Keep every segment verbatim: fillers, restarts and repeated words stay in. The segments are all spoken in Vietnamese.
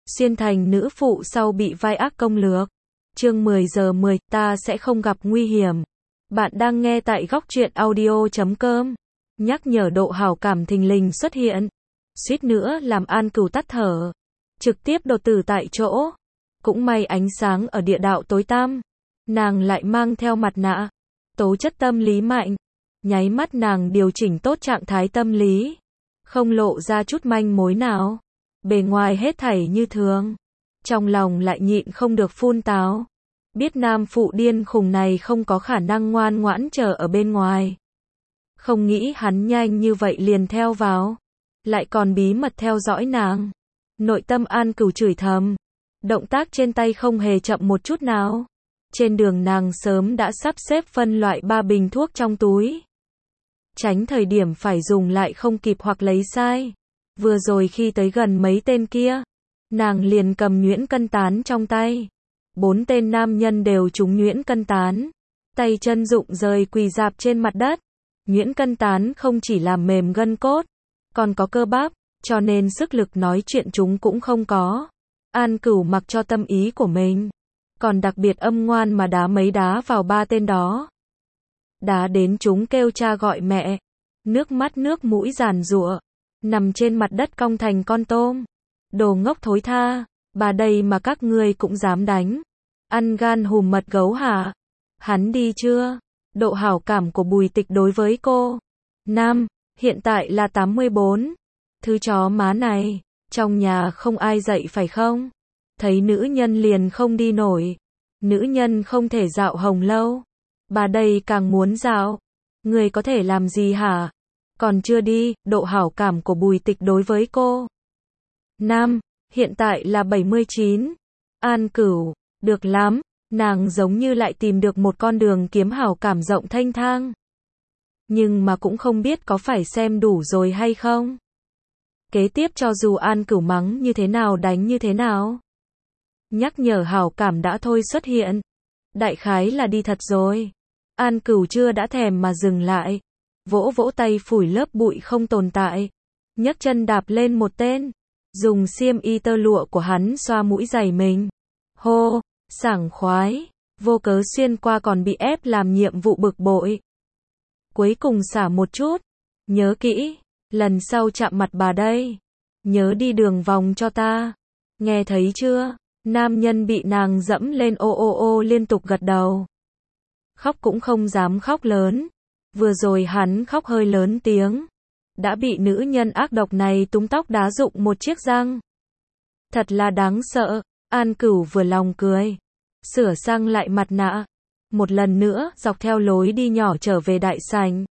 Xuyên thành nữ phụ sau bị vai ác công lược. Chương mười giờ mười, ta sẽ không gặp nguy hiểm. Bạn đang nghe tại góc truyện audio chấm com. Nhắc nhở độ hảo cảm thình lình xuất hiện. Suýt nữa làm An Cửu tắt thở. Trực tiếp đột tử tại chỗ. Cũng may ánh sáng ở địa đạo tối tăm. Nàng lại mang theo mặt nạ. Tố chất tâm lý mạnh. Nháy mắt nàng điều chỉnh tốt trạng thái tâm lý. Không lộ ra chút manh mối nào. Bề ngoài hết thảy như thường. Trong lòng lại nhịn không được phun táo. Biết nam phụ điên khùng này không có khả năng ngoan ngoãn chờ ở bên ngoài. Không nghĩ hắn nhanh như vậy liền theo vào. Lại còn bí mật theo dõi nàng. Nội tâm An Cửu chửi thầm. Động tác trên tay không hề chậm một chút nào. Trên đường nàng sớm đã sắp xếp phân loại ba bình thuốc trong túi. Tránh thời điểm phải dùng lại không kịp hoặc lấy sai. Vừa rồi khi tới gần mấy tên kia, nàng liền cầm nhuyễn cân tán trong tay. Bốn tên nam nhân đều trúng nhuyễn cân tán. Tay chân rụng rời quỳ rạp trên mặt đất. Nhuyễn cân tán không chỉ làm mềm gân cốt, còn có cơ bắp, cho nên sức lực nói chuyện chúng cũng không có. An Cửu mặc cho tâm ý của mình. Còn đặc biệt âm ngoan mà đá mấy đá vào ba tên đó. Đá đến chúng kêu cha gọi mẹ. Nước mắt nước mũi giàn giụa. Nằm trên mặt đất cong thành con tôm. Đồ ngốc thối tha. Bà đây mà các ngươi cũng dám đánh. Ăn gan hùm mật gấu hả? Hắn đi chưa? Độ hảo cảm của Bùi Tịch đối với cô. Nam, hiện tại là tám mươi bốn. Thứ chó má này. Trong nhà không ai dạy phải không? Thấy nữ nhân liền không đi nổi. Nữ nhân không thể dạo hồng lâu. Bà đây càng muốn dạo. Người có thể làm gì hả? Còn chưa đi, độ hảo cảm của Bùi Tịch đối với cô. Nam, hiện tại là bảy mươi chín. An Cửu, được lắm, nàng giống như lại tìm được một con đường kiếm hảo cảm rộng thanh thang. Nhưng mà cũng không biết có phải xem đủ rồi hay không. Kế tiếp cho dù An Cửu mắng như thế nào đánh như thế nào. Nhắc nhở hảo cảm đã thôi xuất hiện. Đại khái là đi thật rồi. An Cửu chưa đã thèm mà dừng lại. Vỗ vỗ tay phủi lớp bụi không tồn tại. Nhấc chân đạp lên một tên. Dùng xiêm y tơ lụa của hắn xoa mũi giày mình. Hô, sảng khoái. Vô cớ xuyên qua còn bị ép làm nhiệm vụ bực bội. Cuối cùng xả một chút. Nhớ kỹ. Lần sau chạm mặt bà đây. Nhớ đi đường vòng cho ta. Nghe thấy chưa? Nam nhân bị nàng dẫm lên ô ô ô liên tục gật đầu. Khóc cũng không dám khóc lớn. Vừa rồi hắn khóc hơi lớn tiếng. Đã bị nữ nhân ác độc này túm tóc đá rụng một chiếc răng. Thật là đáng sợ. An Cửu vừa lòng cười. Sửa sang lại mặt nạ. Một lần nữa dọc theo lối đi nhỏ trở về đại sảnh.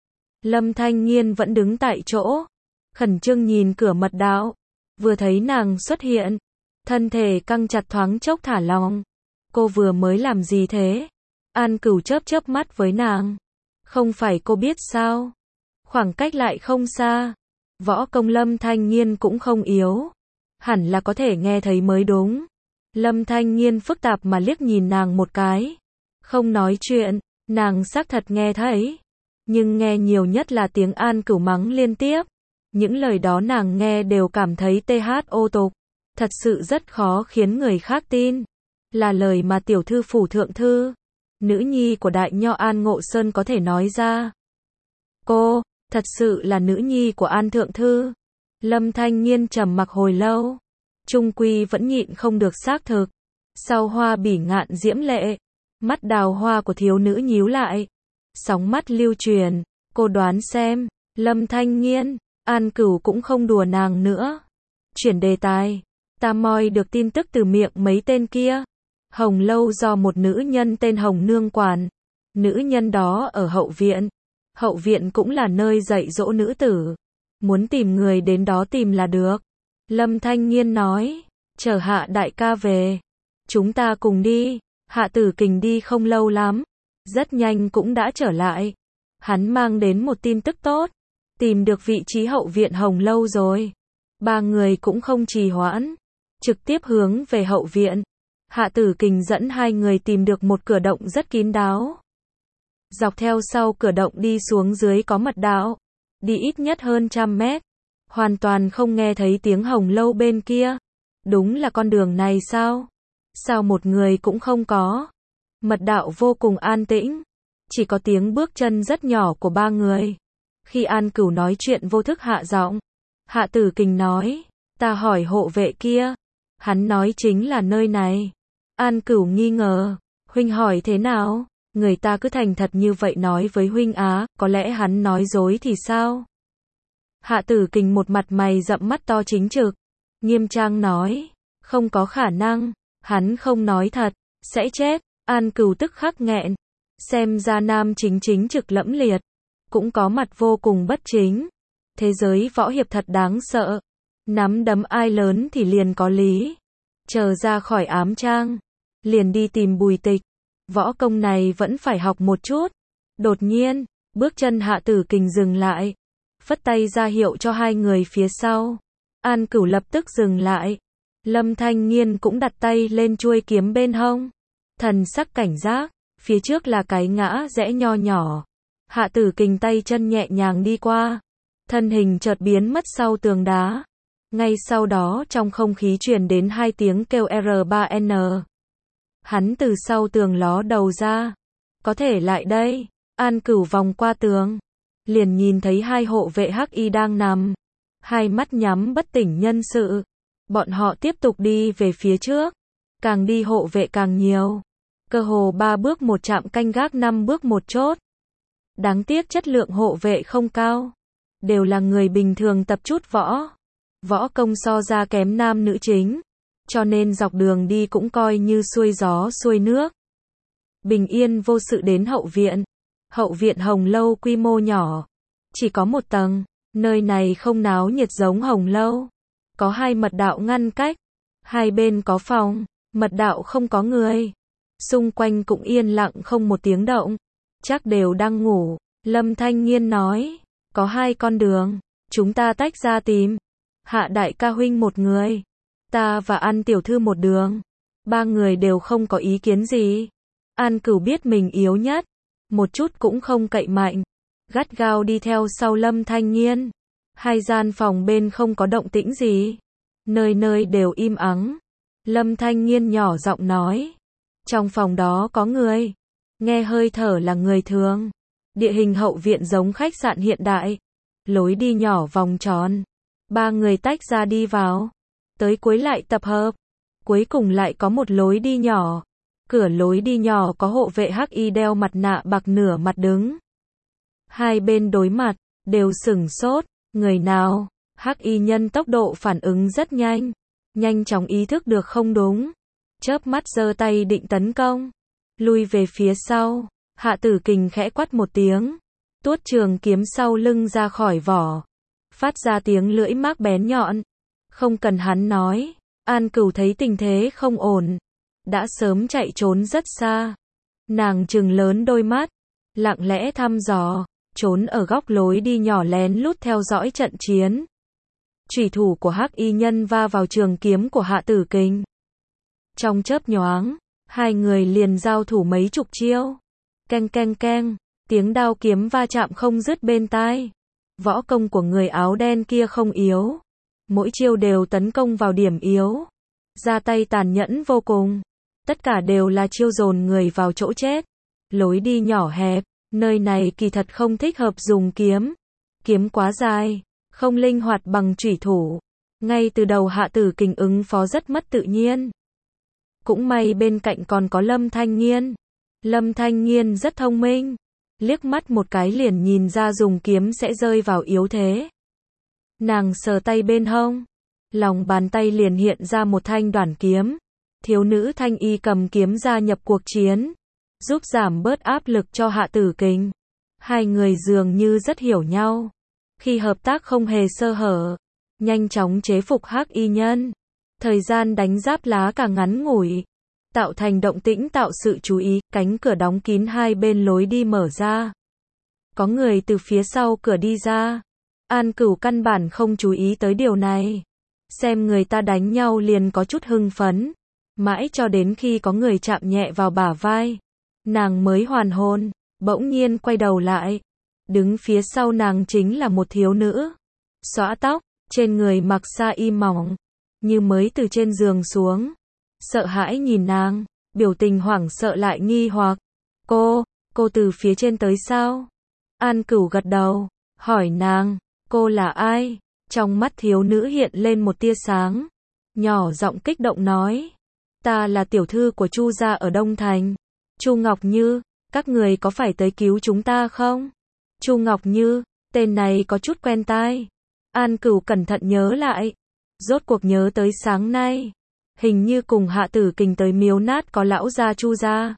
Lâm Thanh Nghiên vẫn đứng tại chỗ. Khẩn trương nhìn cửa mật đạo. Vừa thấy nàng xuất hiện. Thân thể căng chặt thoáng chốc thả lỏng. Cô vừa mới làm gì thế? An Cửu chớp chớp mắt với nàng. Không phải cô biết sao? Khoảng cách lại không xa. Võ công Lâm Thanh Nghiên cũng không yếu. Hẳn là có thể nghe thấy mới đúng. Lâm Thanh Nghiên phức tạp mà liếc nhìn nàng một cái. Không nói chuyện, nàng xác thật nghe thấy. Nhưng nghe nhiều nhất là tiếng An Cửu mắng liên tiếp. Những lời đó nàng nghe đều cảm thấy tê hát ô tục. Thật sự rất khó khiến người khác tin. Là lời mà tiểu thư phủ thượng thư, nữ nhi của đại nho An Ngộ Sơn có thể nói ra. Cô, thật sự là nữ nhi của An thượng thư. Lâm Thanh Nghiên trầm mặc hồi lâu. Trung quy vẫn nhịn không được xác thực. Sau hoa bỉ ngạn diễm lệ. Mắt đào hoa của thiếu nữ nhíu lại. Sóng mắt lưu truyền. Cô đoán xem. Lâm Thanh Nghiên. An Cửu cũng không đùa nàng nữa. Chuyển đề tài. Ta moi được tin tức từ miệng mấy tên kia. Hồng lâu do một nữ nhân tên Hồng Nương quản. Nữ nhân đó ở hậu viện. Hậu viện cũng là nơi dạy dỗ nữ tử. Muốn tìm người đến đó tìm là được. Lâm Thanh Nghiên nói. Chờ Hạ đại ca về. Chúng ta cùng đi. Hạ Tử Kình đi không lâu lắm. Rất nhanh cũng đã trở lại. Hắn mang đến một tin tức tốt. Tìm được vị trí hậu viện Hồng lâu rồi. Ba người cũng không trì hoãn. Trực tiếp hướng về hậu viện. Hạ Tử Kình dẫn hai người tìm được một cửa động rất kín đáo. Dọc theo sau cửa động đi xuống dưới có mật đạo. Đi ít nhất hơn trăm mét. Hoàn toàn không nghe thấy tiếng Hồng lâu bên kia. Đúng là con đường này sao? Sao một người cũng không có? Mật đạo vô cùng an tĩnh. Chỉ có tiếng bước chân rất nhỏ của ba người. Khi An Cửu nói chuyện vô thức hạ giọng. Hạ Tử Kình nói, ta hỏi hộ vệ kia. Hắn nói chính là nơi này. An Cửu nghi ngờ, huynh hỏi thế nào? Người ta cứ thành thật như vậy nói với huynh á, có lẽ hắn nói dối thì sao? Hạ Tử Kình một mặt mày rậm mắt to chính trực, nghiêm trang nói, không có khả năng, hắn không nói thật, sẽ chết. An Cửu tức khắc nghẹn, xem ra nam chính chính trực lẫm liệt, cũng có mặt vô cùng bất chính. Thế giới võ hiệp thật đáng sợ, nắm đấm ai lớn thì liền có lý. Chờ ra khỏi ám trang, liền đi tìm Bùi Tịch, võ công này vẫn phải học một chút. Đột nhiên, bước chân Hạ Tử Kình dừng lại, phất tay ra hiệu cho hai người phía sau. An Cửu lập tức dừng lại. Lâm Thanh Nghiên cũng đặt tay lên chuôi kiếm bên hông, thần sắc cảnh giác. Phía trước là cái ngã rẽ nho nhỏ. Hạ Tử Kình tay chân nhẹ nhàng đi qua, thân hình chợt biến mất sau tường đá. Ngay sau đó trong không khí truyền đến hai tiếng kêu R ba N. Hắn từ sau tường ló đầu ra. Có thể lại đây. An Cửu vòng qua tường, liền nhìn thấy hai hộ vệ hắc y đang nằm, hai mắt nhắm bất tỉnh nhân sự. Bọn họ tiếp tục đi về phía trước, càng đi hộ vệ càng nhiều. Cơ hồ ba bước một trạm canh gác, năm bước một chốt. Đáng tiếc chất lượng hộ vệ không cao, đều là người bình thường tập chút võ. Võ công so ra kém nam nữ chính, cho nên dọc đường đi cũng coi như xuôi gió xuôi nước. Bình yên vô sự đến hậu viện. Hậu viện Hồng Lâu quy mô nhỏ, chỉ có một tầng, nơi này không náo nhiệt giống Hồng Lâu. Có hai mật đạo ngăn cách, hai bên có phòng, mật đạo không có người. Xung quanh cũng yên lặng không một tiếng động, chắc đều đang ngủ. Lâm Thanh Nghiên nói, có hai con đường, chúng ta tách ra tìm. Hạ đại ca huynh một người, ta và An tiểu thư một đường. Ba người đều không có ý kiến gì. An Cửu biết mình yếu nhất, một chút cũng không cậy mạnh, gắt gao đi theo sau Lâm Thanh Nghiên. Hai gian phòng bên không có động tĩnh gì, nơi nơi đều im ắng. Lâm Thanh Nghiên nhỏ giọng nói, trong phòng đó có người. Nghe hơi thở là người thường. Địa hình hậu viện giống khách sạn hiện đại, lối đi nhỏ vòng tròn. Ba người tách ra đi vào, tới cuối lại tập hợp. Cuối cùng lại có một lối đi nhỏ. Cửa lối đi nhỏ có hộ vệ hắc y đeo mặt nạ bạc nửa mặt đứng. Hai bên đối mặt, đều sửng sốt. Người nào? Hắc y nhân tốc độ phản ứng rất nhanh, nhanh chóng ý thức được không đúng, chớp mắt giơ tay định tấn công. Lui về phía sau. Hạ Tử Kình khẽ quát một tiếng, tuốt trường kiếm sau lưng ra khỏi vỏ, phát ra tiếng lưỡi mác bén nhọn. Không cần hắn nói, An Cửu thấy tình thế không ổn, đã sớm chạy trốn rất xa. Nàng trừng lớn đôi mắt, lặng lẽ thăm dò, trốn ở góc lối đi nhỏ lén lút theo dõi trận chiến. Chủy thủ của hắc y nhân va vào trường kiếm của Hạ Tử Kình. Trong chớp nhoáng, hai người liền giao thủ mấy chục chiêu. Keng keng keng, tiếng đao kiếm va chạm không dứt bên tai. Võ công của người áo đen kia không yếu, mỗi chiêu đều tấn công vào điểm yếu, ra tay tàn nhẫn vô cùng. Tất cả đều là chiêu dồn người vào chỗ chết. Lối đi nhỏ hẹp, nơi này kỳ thật không thích hợp dùng kiếm. Kiếm quá dài, không linh hoạt bằng chủy thủ. Ngay từ đầu Hạ Tử Kình ứng phó rất mất tự nhiên. Cũng may bên cạnh còn có Lâm Thanh Nghiên. Lâm Thanh Nghiên rất thông minh, liếc mắt một cái liền nhìn ra dùng kiếm sẽ rơi vào yếu thế. Nàng sờ tay bên hông, lòng bàn tay liền hiện ra một thanh đoản kiếm. Thiếu nữ Thanh Y cầm kiếm gia nhập cuộc chiến, giúp giảm bớt áp lực cho Hạ Tử Kình. Hai người dường như rất hiểu nhau, khi hợp tác không hề sơ hở, nhanh chóng chế phục hắc y nhân. Thời gian đánh giáp lá càng ngắn ngủi, tạo thành động tĩnh tạo sự chú ý. Cánh cửa đóng kín hai bên lối đi mở ra, có người từ phía sau cửa đi ra. An Cửu căn bản không chú ý tới điều này, xem người ta đánh nhau liền có chút hưng phấn, mãi cho đến khi có người chạm nhẹ vào bả vai, nàng mới hoàn hồn. Bỗng nhiên quay đầu lại, đứng phía sau nàng chính là một thiếu nữ, xõa tóc, trên người mặc sa y mỏng, như mới từ trên giường xuống. Sợ hãi nhìn nàng, biểu tình hoảng sợ lại nghi hoặc. Cô, cô từ phía trên tới sao? An Cửu gật đầu, hỏi nàng, cô là ai? Trong mắt thiếu nữ hiện lên một tia sáng, nhỏ giọng kích động nói, ta là tiểu thư của Chu gia ở Đông Thành. Chu Ngọc Như, các người có phải tới cứu chúng ta không? Chu Ngọc Như, tên này có chút quen tai. An Cửu cẩn thận nhớ lại, rốt cuộc nhớ tới sáng nay, hình như cùng Hạ Tử Kình tới miếu nát có lão gia Chu gia.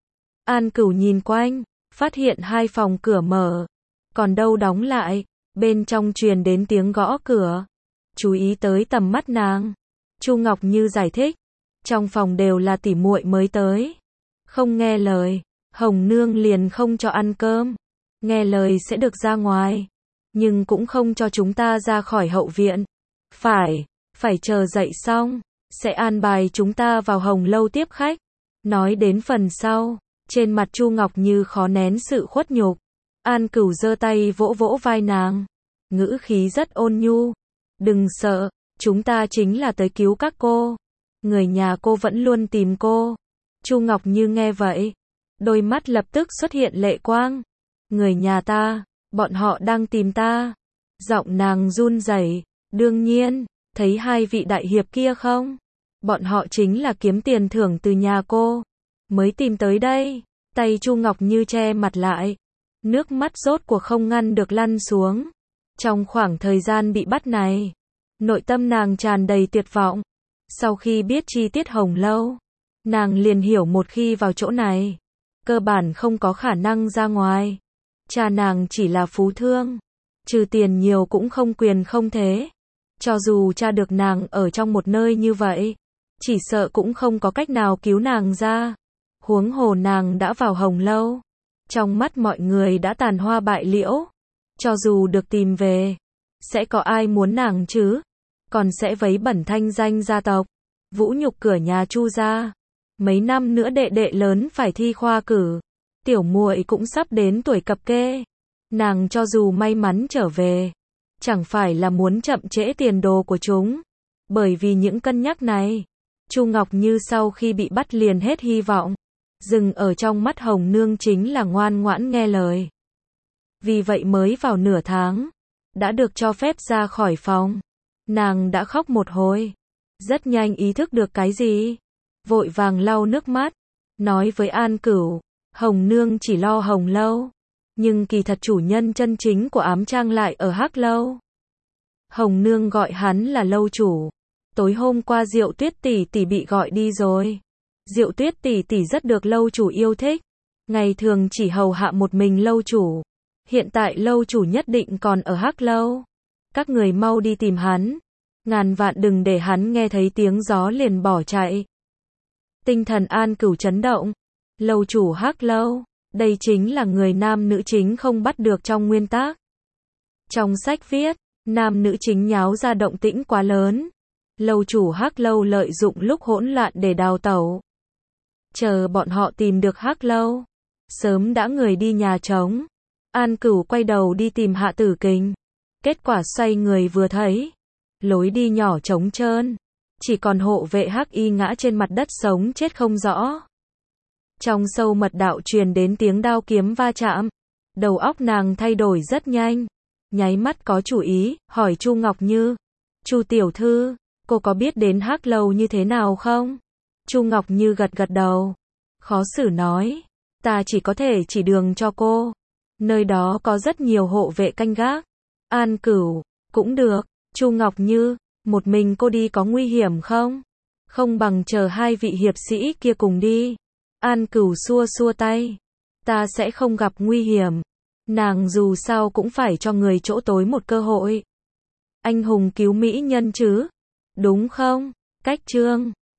An Cửu nhìn quanh, phát hiện hai phòng cửa mở, còn đâu đóng lại, bên trong truyền đến tiếng gõ cửa. Chú ý tới tầm mắt nàng, Chu Ngọc Như giải thích, trong phòng đều là tỉ muội mới tới, không nghe lời, Hồng Nương liền không cho ăn cơm, nghe lời sẽ được ra ngoài, nhưng cũng không cho chúng ta ra khỏi hậu viện. Phải, phải chờ dậy xong, sẽ an bài chúng ta vào Hồng lâu tiếp khách. Nói đến phần sau, trên mặt Chu Ngọc Như khó nén sự khuất nhục. An Cửu giơ tay vỗ vỗ vai nàng, ngữ khí rất ôn nhu. Đừng sợ, chúng ta chính là tới cứu các cô. Người nhà cô vẫn luôn tìm cô. Chu Ngọc Như nghe vậy, đôi mắt lập tức xuất hiện lệ quang. Người nhà ta, bọn họ đang tìm ta. Giọng nàng run rẩy. Đương nhiên, thấy hai vị đại hiệp kia không? Bọn họ chính là kiếm tiền thưởng từ nhà cô mới tìm tới đây. Tay Chu Ngọc Như che mặt lại, nước mắt rốt cuộc không ngăn được lăn xuống. Trong khoảng thời gian bị bắt này, nội tâm nàng tràn đầy tuyệt vọng. Sau khi biết chi tiết Hồng lâu, nàng liền hiểu một khi vào chỗ này, cơ bản không có khả năng ra ngoài. Cha nàng chỉ là phú thương, trừ tiền nhiều cũng không quyền không thế. Cho dù cha được nàng ở trong một nơi như vậy, chỉ sợ cũng không có cách nào cứu nàng ra. Huống hồ nàng đã vào Hồng lâu, trong mắt mọi người đã tàn hoa bại liễu. Cho dù được tìm về, sẽ có ai muốn nàng chứ? Còn sẽ vấy bẩn thanh danh gia tộc, vũ nhục cửa nhà Chu gia. Mấy năm nữa đệ đệ lớn phải thi khoa cử, tiểu muội cũng sắp đến tuổi cập kê. Nàng cho dù may mắn trở về, chẳng phải là muốn chậm trễ tiền đồ của chúng. Bởi vì những cân nhắc này, Chu Ngọc Như sau khi bị bắt liền hết hy vọng. Dừng ở trong mắt Hồng Nương chính là ngoan ngoãn nghe lời. Vì vậy mới vào nửa tháng, đã được cho phép ra khỏi phòng. Nàng đã khóc một hồi, rất nhanh ý thức được cái gì, vội vàng lau nước mắt, nói với An Cửu, Hồng Nương chỉ lo Hồng lâu, nhưng kỳ thật chủ nhân chân chính của ám trang lại ở Hắc lâu. Hồng Nương gọi hắn là lâu chủ. Tối hôm qua Diệu Tuyết tỷ tỷ bị gọi đi rồi. Diệu Tuyết tỷ tỷ rất được lâu chủ yêu thích, ngày thường chỉ hầu hạ một mình lâu chủ. Hiện tại lâu chủ nhất định còn ở Hắc lâu. Các người mau đi tìm hắn, ngàn vạn đừng để hắn nghe thấy tiếng gió liền bỏ chạy. Tinh thần An Cửu chấn động. Lâu chủ Hắc lâu, đây chính là người nam nữ chính không bắt được trong nguyên tắc. Trong sách viết, nam nữ chính nháo ra động tĩnh quá lớn. Lâu chủ Hắc lâu lợi dụng lúc hỗn loạn để đào tẩu. Chờ bọn họ tìm được Hắc lâu, sớm đã người đi nhà trống. An Cửu quay đầu đi tìm Hạ Tử Kình. Kết quả xoay người vừa thấy, lối đi nhỏ trống trơn, chỉ còn hộ vệ Hắc y ngã trên mặt đất sống chết không rõ. Trong sâu mật đạo truyền đến tiếng đao kiếm va chạm. Đầu óc nàng thay đổi rất nhanh, nháy mắt có chủ ý, hỏi Chu Ngọc Như, Chu tiểu thư, cô có biết đến Hắc lâu như thế nào không? Chu Ngọc Như gật gật đầu, khó xử nói, ta chỉ có thể chỉ đường cho cô. Nơi đó có rất nhiều hộ vệ canh gác. An Cửu, cũng được. Chu Ngọc Như, một mình cô đi có nguy hiểm không? Không bằng chờ hai vị hiệp sĩ kia cùng đi. An Cửu xua xua tay, ta sẽ không gặp nguy hiểm. Nàng dù sao cũng phải cho người chỗ tối một cơ hội. Anh hùng cứu mỹ nhân chứ, đúng không? Cách chương